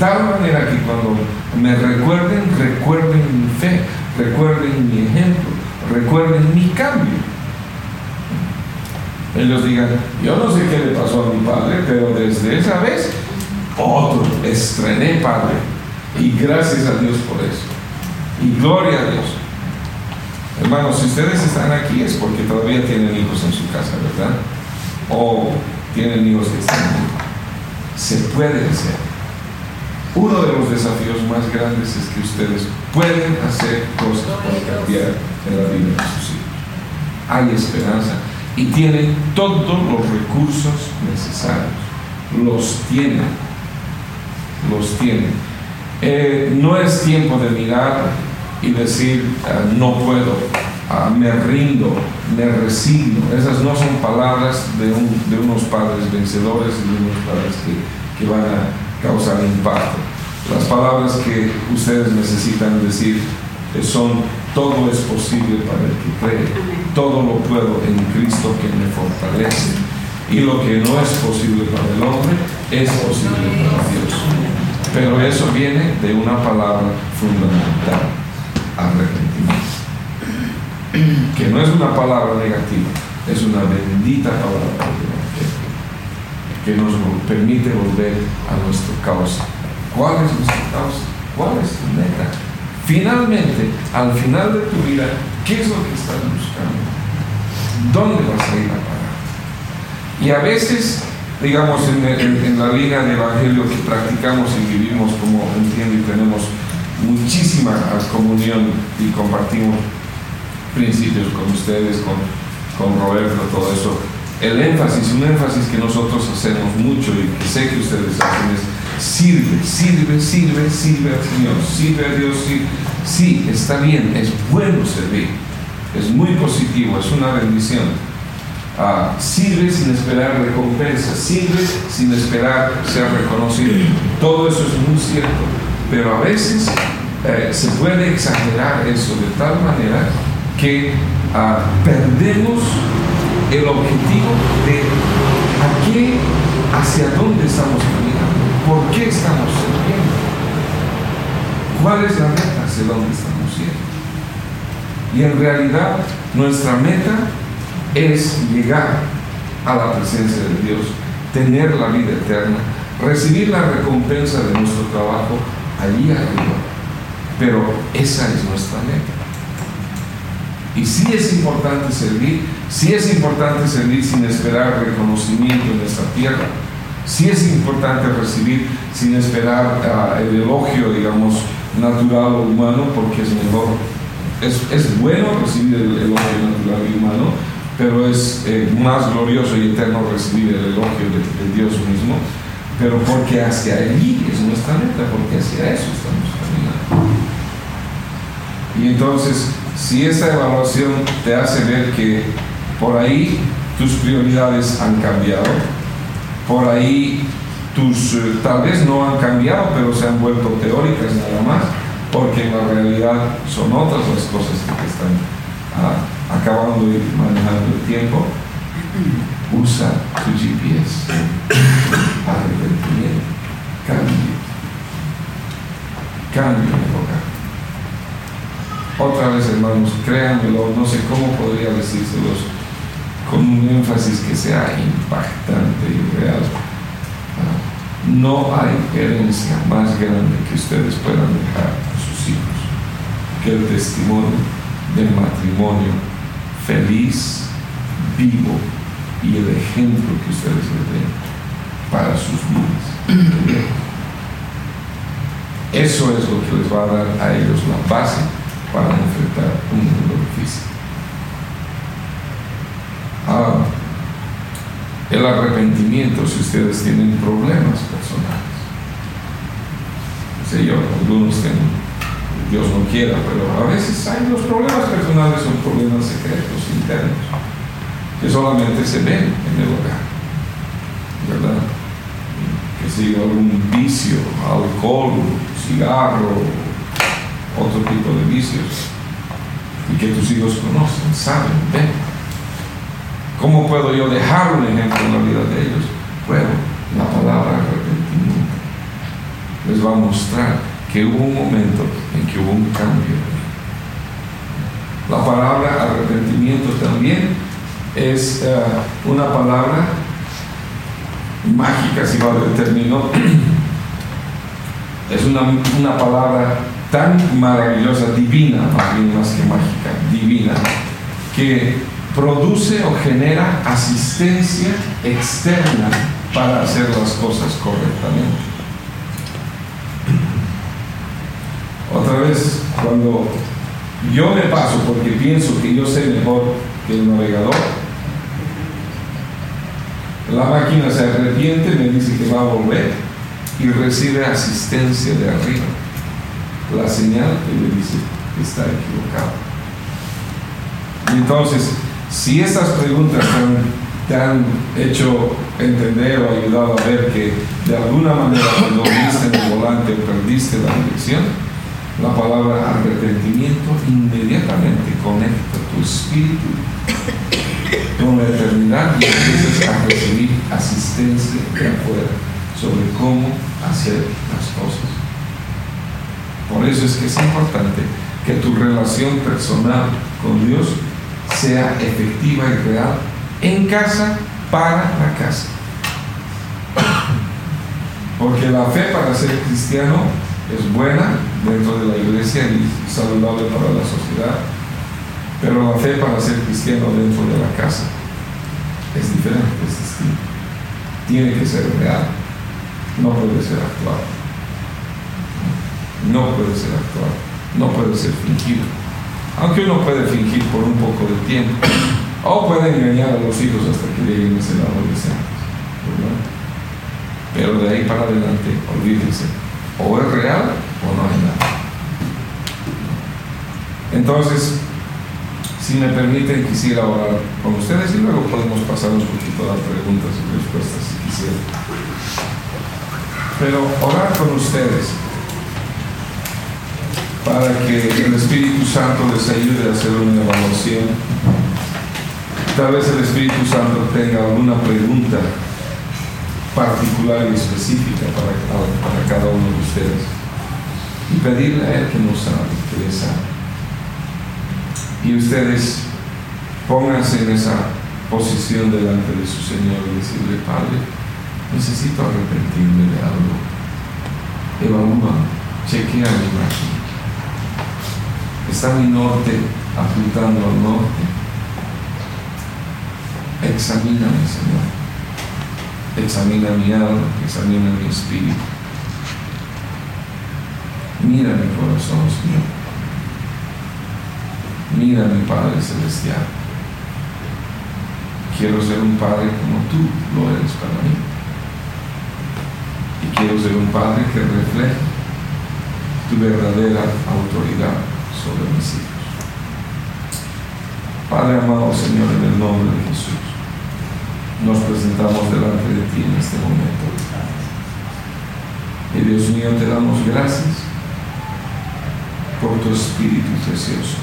tal manera que cuando me recuerden mi fe, recuerden mi ejemplo, recuerden mi cambio. Ellos digan, yo no sé qué le pasó a mi padre, pero desde esa vez, estrené padre. Y gracias a Dios por eso. Y gloria a Dios. Hermanos, si ustedes están aquí es porque todavía tienen hijos en su casa, ¿verdad? O tienen hijos que están aquí. Se puede hacer. Uno de los desafíos más grandes es que ustedes pueden hacer cosas para cambiar en la vida de sus hijos. Hay esperanza y tienen todos los recursos necesarios. Los tienen. No es tiempo de mirar y decir no puedo, me rindo, me resigno. Esas no son palabras de unos padres vencedores y de unos padres que van a causar impacto. Las palabras que ustedes necesitan decir son: todo es posible para el que cree, todo lo puedo en Cristo que me fortalece, y lo que no es posible para el hombre es posible para Dios. Pero eso viene de una palabra fundamental: arrepentimiento, que no es una palabra negativa, es una bendita palabra que nos permite volver a nuestra causa. ¿Cuál es nuestra causa? ¿Cuál es tu meta? Finalmente, al final de tu vida, ¿qué es lo que estás buscando? ¿Dónde vas a ir a parar? Y a veces, digamos, en la línea de evangelio que practicamos y vivimos, como entiendo, y tenemos muchísima comunión y compartimos principios con ustedes, con Roberto, todo eso. Un énfasis que nosotros hacemos mucho y que sé que ustedes hacen es: sirve al Señor, sirve a Dios. Sí, está bien, es bueno servir, es muy positivo, es una bendición. Sirve sin esperar recompensa, sirve sin esperar ser reconocido. Todo eso es muy cierto, pero a veces se puede exagerar eso de tal manera que perdemos el objetivo de hacia dónde estamos caminando, por qué estamos sirviendo, cuál es la meta, hacia dónde estamos yendo. Y en realidad nuestra meta es llegar a la presencia de Dios, tener la vida eterna, recibir la recompensa de nuestro trabajo allí arriba. Pero esa es nuestra meta. Y sí es importante servir sin esperar reconocimiento en esta tierra. Sí es importante recibir sin esperar el elogio, digamos, natural o humano, porque es mejor. Es bueno recibir el elogio natural y humano, pero es más glorioso y eterno recibir el elogio de Dios mismo. Pero porque hacia allí es nuestra meta, porque hacia eso estamos caminando. Y entonces, si esta evaluación te hace ver que por ahí tus prioridades han cambiado, por ahí tal vez no han cambiado, pero se han vuelto teóricas nada más, porque en la realidad son otras las cosas que te están acabando y manejando el tiempo, usa tu GPS, arrepentimiento, cambio de hogar. Otra vez, hermanos, créanmelo, no sé cómo podría decírselos con un énfasis que sea impactante y real. No hay herencia más grande que ustedes puedan dejar a sus hijos que el testimonio del matrimonio feliz, vivo, y el ejemplo que ustedes le den para sus vidas. Eso es lo que les va a dar a ellos la base para enfrentar un mundo difícil. El arrepentimiento, si ustedes tienen problemas personales, no sé yo, algunos tienen, Dios no quiera, pero a veces hay los problemas personales, son problemas secretos, internos, que solamente se ven en el hogar, ¿verdad? Que si algún vicio, alcohol, cigarro, otro tipo de vicios, y que tus hijos conocen, saben, ven. ¿Cómo puedo yo dejar un ejemplo en la vida de ellos? Bueno, la palabra arrepentimiento. les va a mostrar que hubo un momento en que hubo un cambio. La palabra arrepentimiento también es una palabra mágica, si vale el término. Es una palabra tan maravillosa, divina, más bien más que mágica, divina, que produce o genera asistencia externa para hacer las cosas correctamente. Otra vez, cuando yo me paso porque pienso que yo sé mejor que el navegador, la máquina se arrepiente, me dice que va a volver y recibe asistencia de arriba, la señal que le dice que está equivocado. Y entonces, si estas preguntas te han hecho entender o ayudado a ver que de alguna manera cuando viste en el volante perdiste la dirección, la palabra arrepentimiento inmediatamente conecta tu espíritu con la eternidad y empiezas a recibir asistencia de afuera sobre cómo hacer las cosas. Por eso es que es importante que tu relación personal con Dios sea efectiva y real en casa, para la casa. Porque la fe para ser cristiano es buena dentro de la iglesia y saludable para la sociedad, pero la fe para ser cristiano dentro de la casa es diferente, es distinto. Tiene que ser real, no puede ser actual. No puede ser actual, no puede ser fingido. Aunque uno puede fingir por un poco de tiempo, o puede engañar a los hijos hasta que lleguen a ser adolescentes, ¿verdad? Pero de ahí para adelante, olvídense, o es real o no es nada. Entonces, si me permiten, quisiera orar con ustedes y luego podemos pasar un poquito a las preguntas y respuestas si quisieran. Pero orar con ustedes para que el Espíritu Santo les ayude a hacer una evaluación. Tal vez el Espíritu Santo tenga alguna pregunta particular y específica para cada uno de ustedes y pedirle a Él que nos hable, que les hable. Y ustedes pónganse en esa posición delante de su Señor y decirle: Padre, necesito arrepentirme de algo. Evalúa, chequea mi máquina. ¿Está mi norte apuntando al norte? Examíname, Señor. Examina mi alma, examina mi espíritu. Mira mi corazón, Señor. Mira mi Padre Celestial. Quiero ser un Padre como tú lo eres para mí. Y quiero ser un Padre que refleje tu verdadera autoridad sobre mis hijos. Padre amado, Señor, en el nombre de Jesús, nos presentamos delante de ti en este momento. Y Dios mío, te damos gracias por tu Espíritu precioso.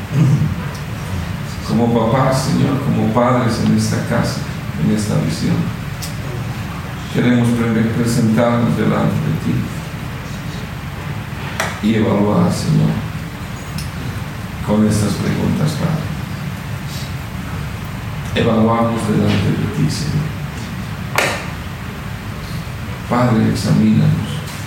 Como papás, Señor, como padres en esta casa, en esta visión, queremos presentarnos delante de ti y evaluar, Señor, con estas preguntas, Padre. Evaluamos delante de ti, Señor. Padre, examínanos.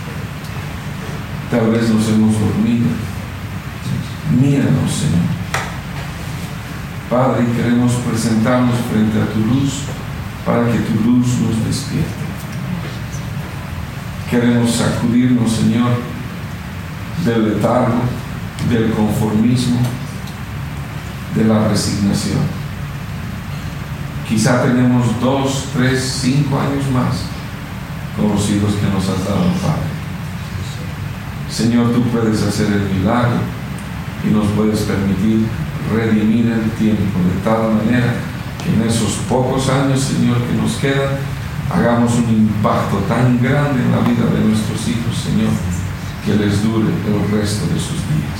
Tal vez nos hemos dormido. Míranos, Señor. Padre, queremos presentarnos frente a tu luz para que tu luz nos despierte. Queremos sacudirnos, Señor, del letargo, del conformismo, de la resignación. Quizá tenemos 2, 3, 5 años más con los hijos que nos has dado, Padre. Señor, tú puedes hacer el milagro y nos puedes permitir redimir el tiempo de tal manera que en esos pocos años, Señor, que nos quedan, hagamos un impacto tan grande en la vida de nuestros hijos, Señor, que les dure el resto de sus días.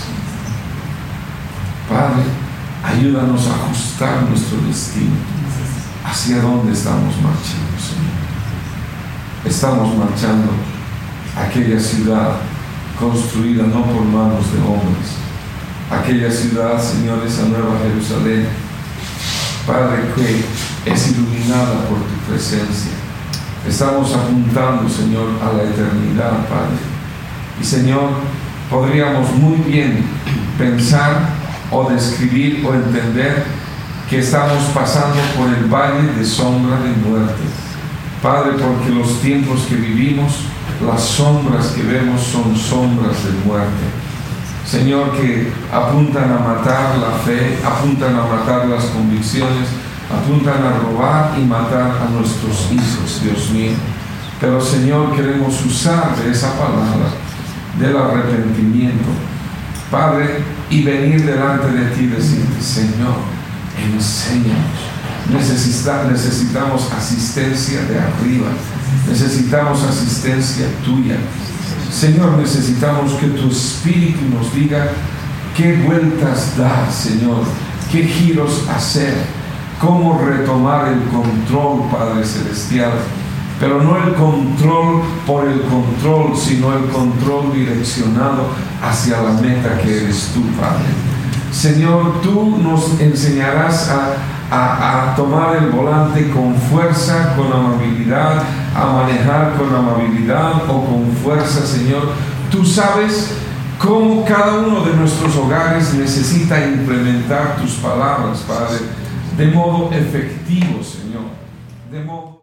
Padre, ayúdanos a ajustar nuestro destino. ¿Hacia dónde estamos marchando, Señor? Estamos marchando aquella ciudad construida no por manos de hombres, aquella ciudad, Señor, esa nueva Jerusalén, Padre, que es iluminada por tu presencia. Estamos apuntando, Señor, a la eternidad, Padre. Y, Señor, podríamos muy bien pensar o describir o entender que estamos pasando por el valle de sombra de muerte. Padre, porque los tiempos que vivimos, las sombras que vemos son sombras de muerte. Señor, que apuntan a matar la fe, apuntan a matar las convicciones, apuntan a robar y matar a nuestros hijos, Dios mío. Pero, Señor, queremos usar de esa palabra, del arrepentimiento, Padre, y venir delante de ti y decirte: Señor, enséñanos. Necesitamos asistencia de arriba, necesitamos asistencia tuya. Señor, necesitamos que tu Espíritu nos diga qué vueltas dar, Señor, qué giros hacer, cómo retomar el control, Padre Celestial, pero no el control por el control, sino el control direccionado hacia la meta que eres tú, Padre. Señor, tú nos enseñarás a tomar el volante con fuerza, con amabilidad, a manejar con amabilidad o con fuerza, Señor. Tú sabes cómo cada uno de nuestros hogares necesita implementar tus palabras, Padre, de modo efectivo, Señor, de modo